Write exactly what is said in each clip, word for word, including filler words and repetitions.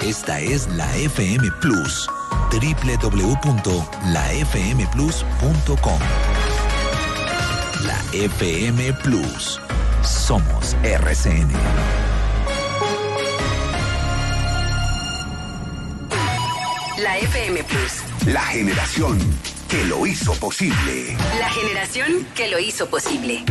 Esta es la F M Plus, doble u doble u doble u punto la f m plus punto com. La F M Plus. Somos R C N. La F M Plus. La generación que lo hizo posible. La generación que lo hizo posible.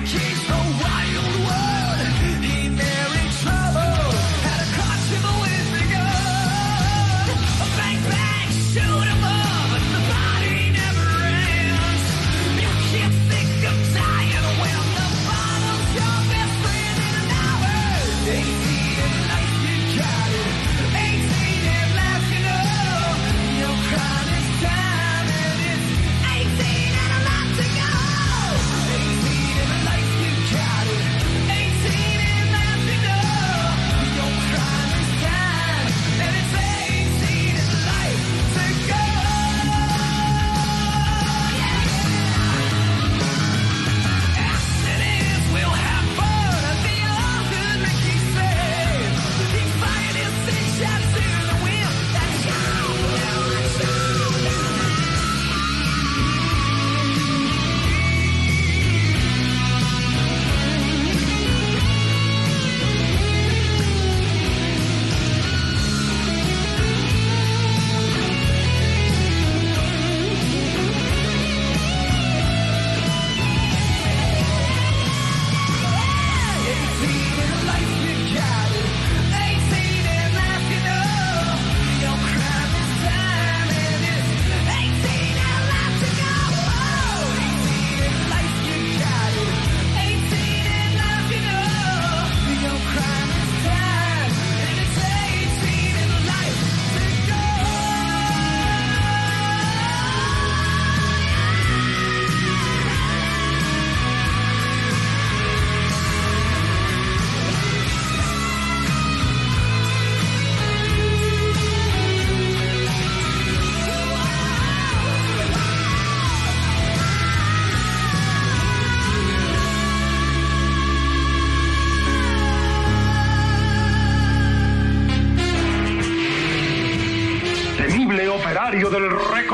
Del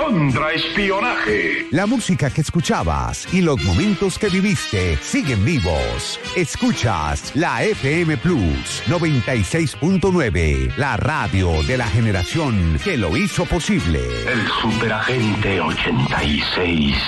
recontraespionaje. La música que escuchabas y los momentos que viviste siguen vivos. Escuchas la F M Plus noventa y seis punto nueve, la radio de la generación que lo hizo posible. El Superagente ochenta y seis.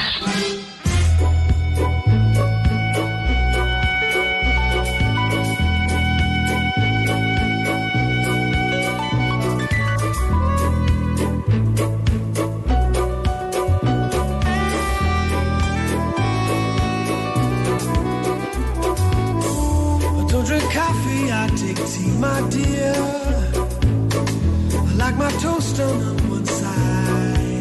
My dear, I like my toast on one side.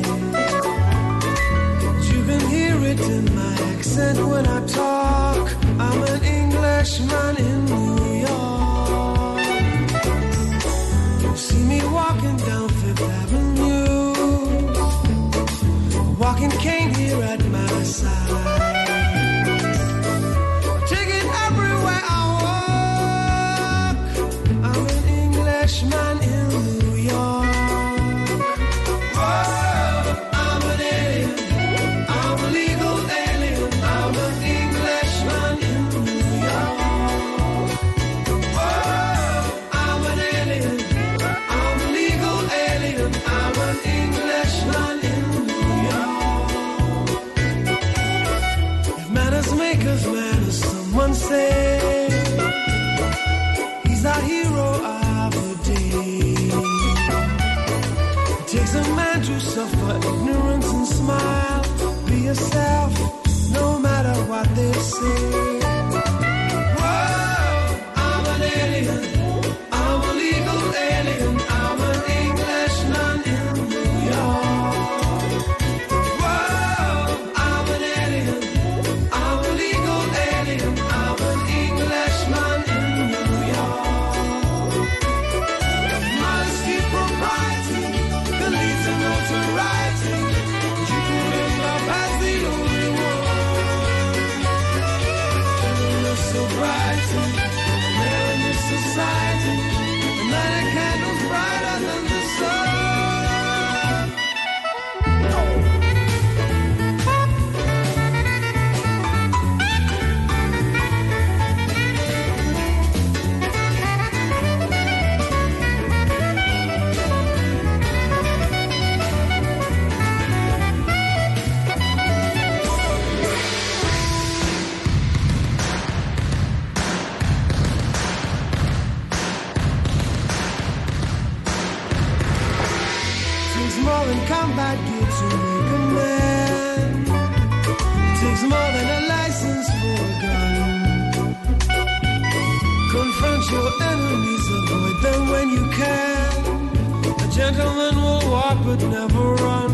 You can hear it in my accent when I talk. I'm an Englishman in New York. You see me walking down Fifth Avenue, a walking cane here at my side. Take it everywhere I man in New York. Whoa, I'm an alien. I'm a legal alien. I'm an Englishman in New York. to make a man. It takes more than a license for a gun. Confront your enemies, avoid them when you can. A gentleman will walk but never run.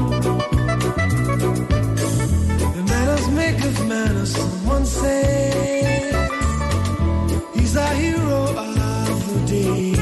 The manners maketh manners, someone say. He's a hero of the day.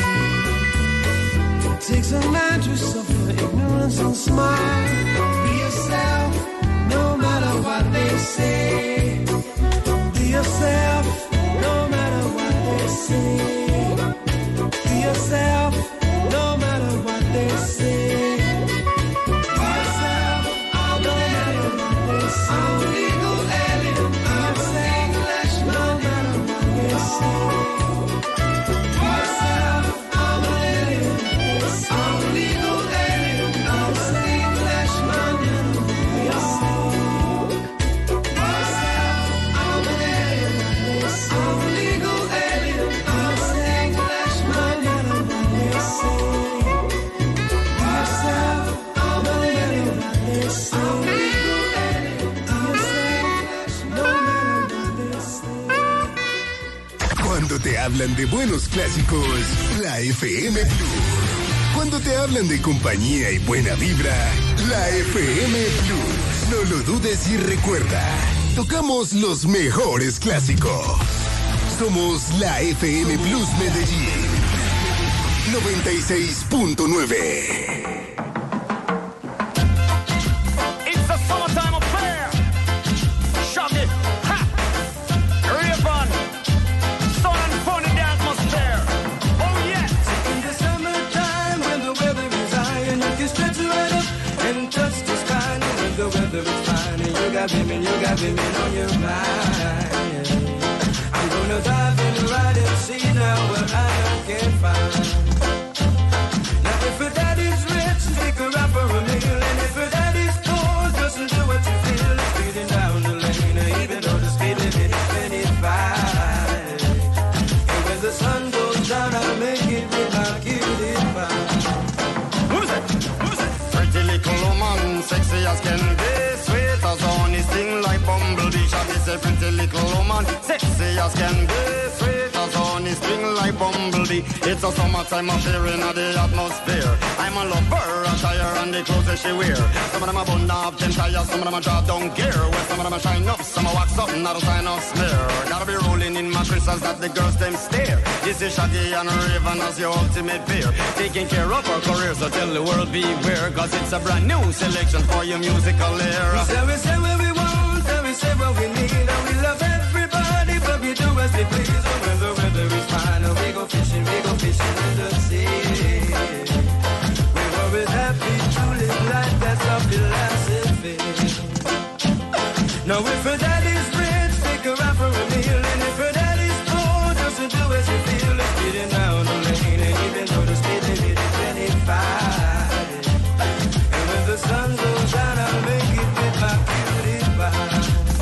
It takes a man to suffer ignorance and smile. Be yourself, no matter what they say. Be yourself, no matter what they say. Be yourself, no matter what they say. Be yourself, no matter what they say. I'm legal alien, I'm saying English, no matter what they say. Be yourself, I'm an alien. I'm legal alien, I'm saying English, no matter what they say. Be yourself, I'm an alien. I'm legal alien, I'm saying English, no matter what they say. Be yourself, I'm an alien. I'm legal alien, I'm saying English, no matter what they say. Cuando te hablan de buenos clásicos, la F M Plus. Cuando te hablan de compañía y buena vibra, la F M Plus. No lo dudes y recuerda, tocamos los mejores clásicos. Somos la F M Plus Medellín noventa y seis punto nueve. It's a summertime affair. Shaggy, ha, Ray-Ban, sun and funny dance must bear. Oh yes. In the summertime when the weather is high and you can stretch right up and touch the sky. And when the weather is fine and you got women, you got women on your mind. I'm gonna dive in right and see now what I can find. Now if her daddy's rich, take her out for a meal. And if her daddy's poor, just do what you feel. Speeding down the lane, even though the speed limit is twenty-five. And when the sun goes down, I'll make it with my cutie pie. Who's it? Who's it? Pretty little woman, sexy as can be, sweet as honey, sting like bumblebee. Shaggy say pretty little woman, sexy as can be, sweet as honey, sting like bumblebee. It's a summertime affair in the atmosphere. I'm a lover, attire and the clothes that she wear. Some of them are bun up, then tires, some of them are drop down gear. Well, some of them are shine up, some are wax up, not a sign of smear. Gotta be rolling in my crystals that the girls them stare. This is Shaggy and Raven as your ultimate peer. Taking care of our careers, so tell the world beware. Cause it's a brand new selection for your musical era. So we say what we want, and we say what we need. And we love everybody, but we do as we please. And when the weather is fine, and we go fishing, we go fishing in the sea. We're always happy to live life, that's our philosophy. Now if her daddy's rich, take her out for a meal. And if her daddy's poor, just do as you feel. It's speeding down the lane, and even though the speed limit is twenty-five. And when the sun goes down, I'll make it with my cutie pie.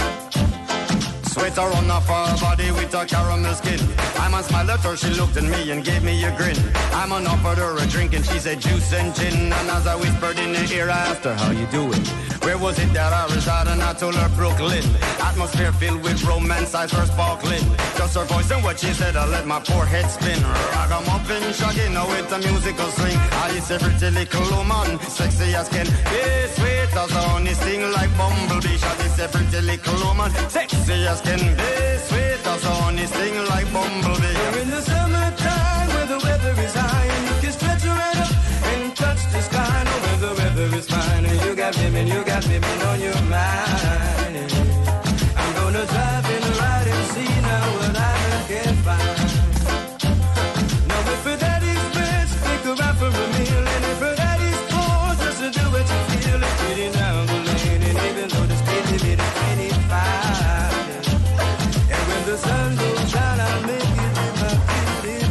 Sweat her on off her body with her caramel skin. I man smiled at her, she looked at me and gave me a grin. I man offered her a drink and she said juice and gin. And as I whispered in her ear, I asked her, how you doing? Where was it that I resided? And I told her Brooklyn. Atmosphere filled with romance, eyes were sparkling. Just her voice and what she said, I let my poor head spin. Ragamuffin, Shaggy, now it's a musical swing. I is a pretty little woman, sexy as can be, sweet as honey, sting like bumblebee. Shaggy is a pretty little woman, sexy as can be, sweet as honey, sting like bumblebee. We're in the summertime where the weather is high and you can stretch right up and touch the sky. No, when the weather is fine and you got women, you got women on your mind. I'm gonna drive in right and see now what I can find. Now if her daddy's rich, take her out for a meal. And if her daddy's poor, just to do what you feel. It's pretty down the lane, and even though the speed limit is twenty-five. And when the sun goes down, I'll make it with my cutie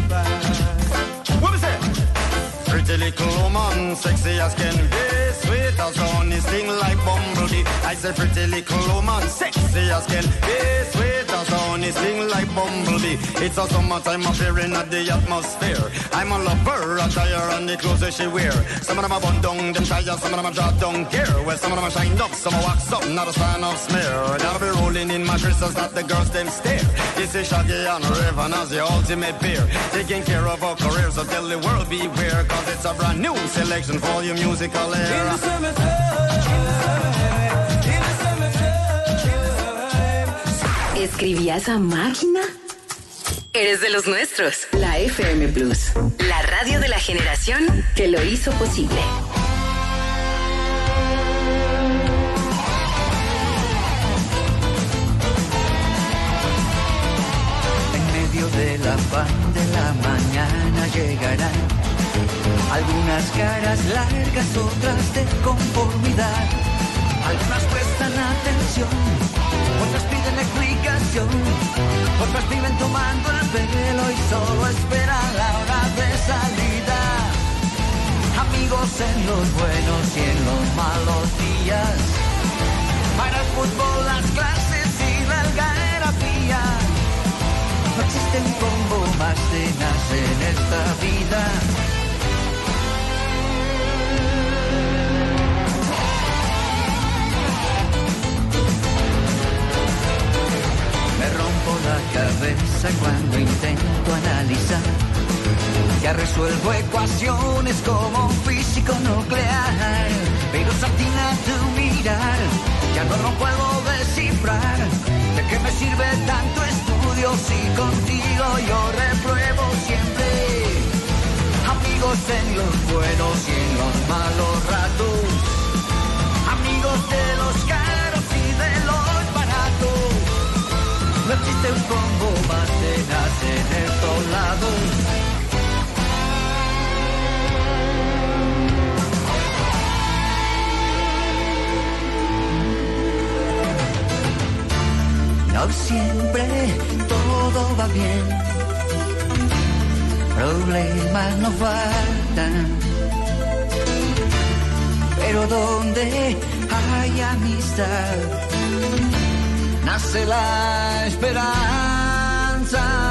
pie. What was it? Pretty little woman, sexy as can be, sweet as honey, sting like bumblebee. I say pretty little woman, sexy as can be, sweet as honey, sting like bumblebee. It's a summertime appearing at the atmosphere. I'm a lover, I try her on the clothes that she wear. Some of them are bun down, them try, some of them are draw down gear. Well, some of them are shine up, some are wax up, not a sign of smear. That'll be rolling in my crystals that the girls them stare. This is Shaggy and Raven as the ultimate pair, taking care of our careers, so tell the world beware, cause it's a brand new selection for your musical era. ¿Escribías a máquina? Eres de los nuestros. La F M Plus, la radio de la generación que lo hizo posible. De la paz de la mañana llegarán algunas caras largas, otras de conformidad. Algunas prestan atención, otras piden explicación, otras viven tomando el pelo y solo esperan la hora de salida. Amigos en los buenos y en los malos días, para el fútbol, las clases y la algarabía. No existe un combo más tenaz en esta vida. Me rompo la cabeza cuando intento analizar. Ya resuelvo ecuaciones como un físico nuclear, pero satina tu mirar, ya no lo puedo descifrar. ¿De qué me sirve tanto estudio si contigo yo repruebo siempre? Amigos en los buenos y en los malos ratos, amigos de los caros y de los baratos. No existe un combo más tenaz en estos lados. No siempre todo va bien, problemas no faltan, pero donde hay amistad, nace la esperanza.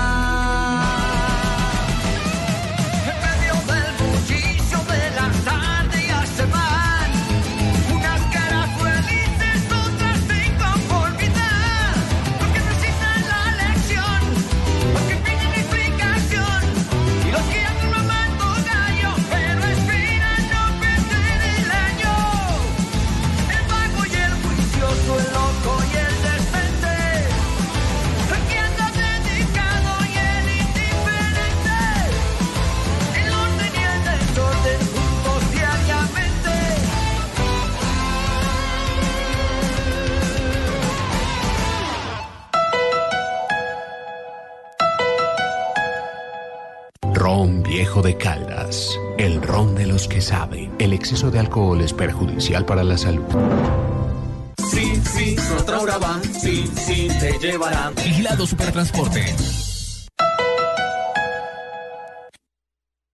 Ron Viejo de Caldas, el ron de los que saben. El exceso de alcohol es perjudicial para la salud. Sí, sí, no traurabán, sí, sí, te llevarán. Vigilado Supertransporte.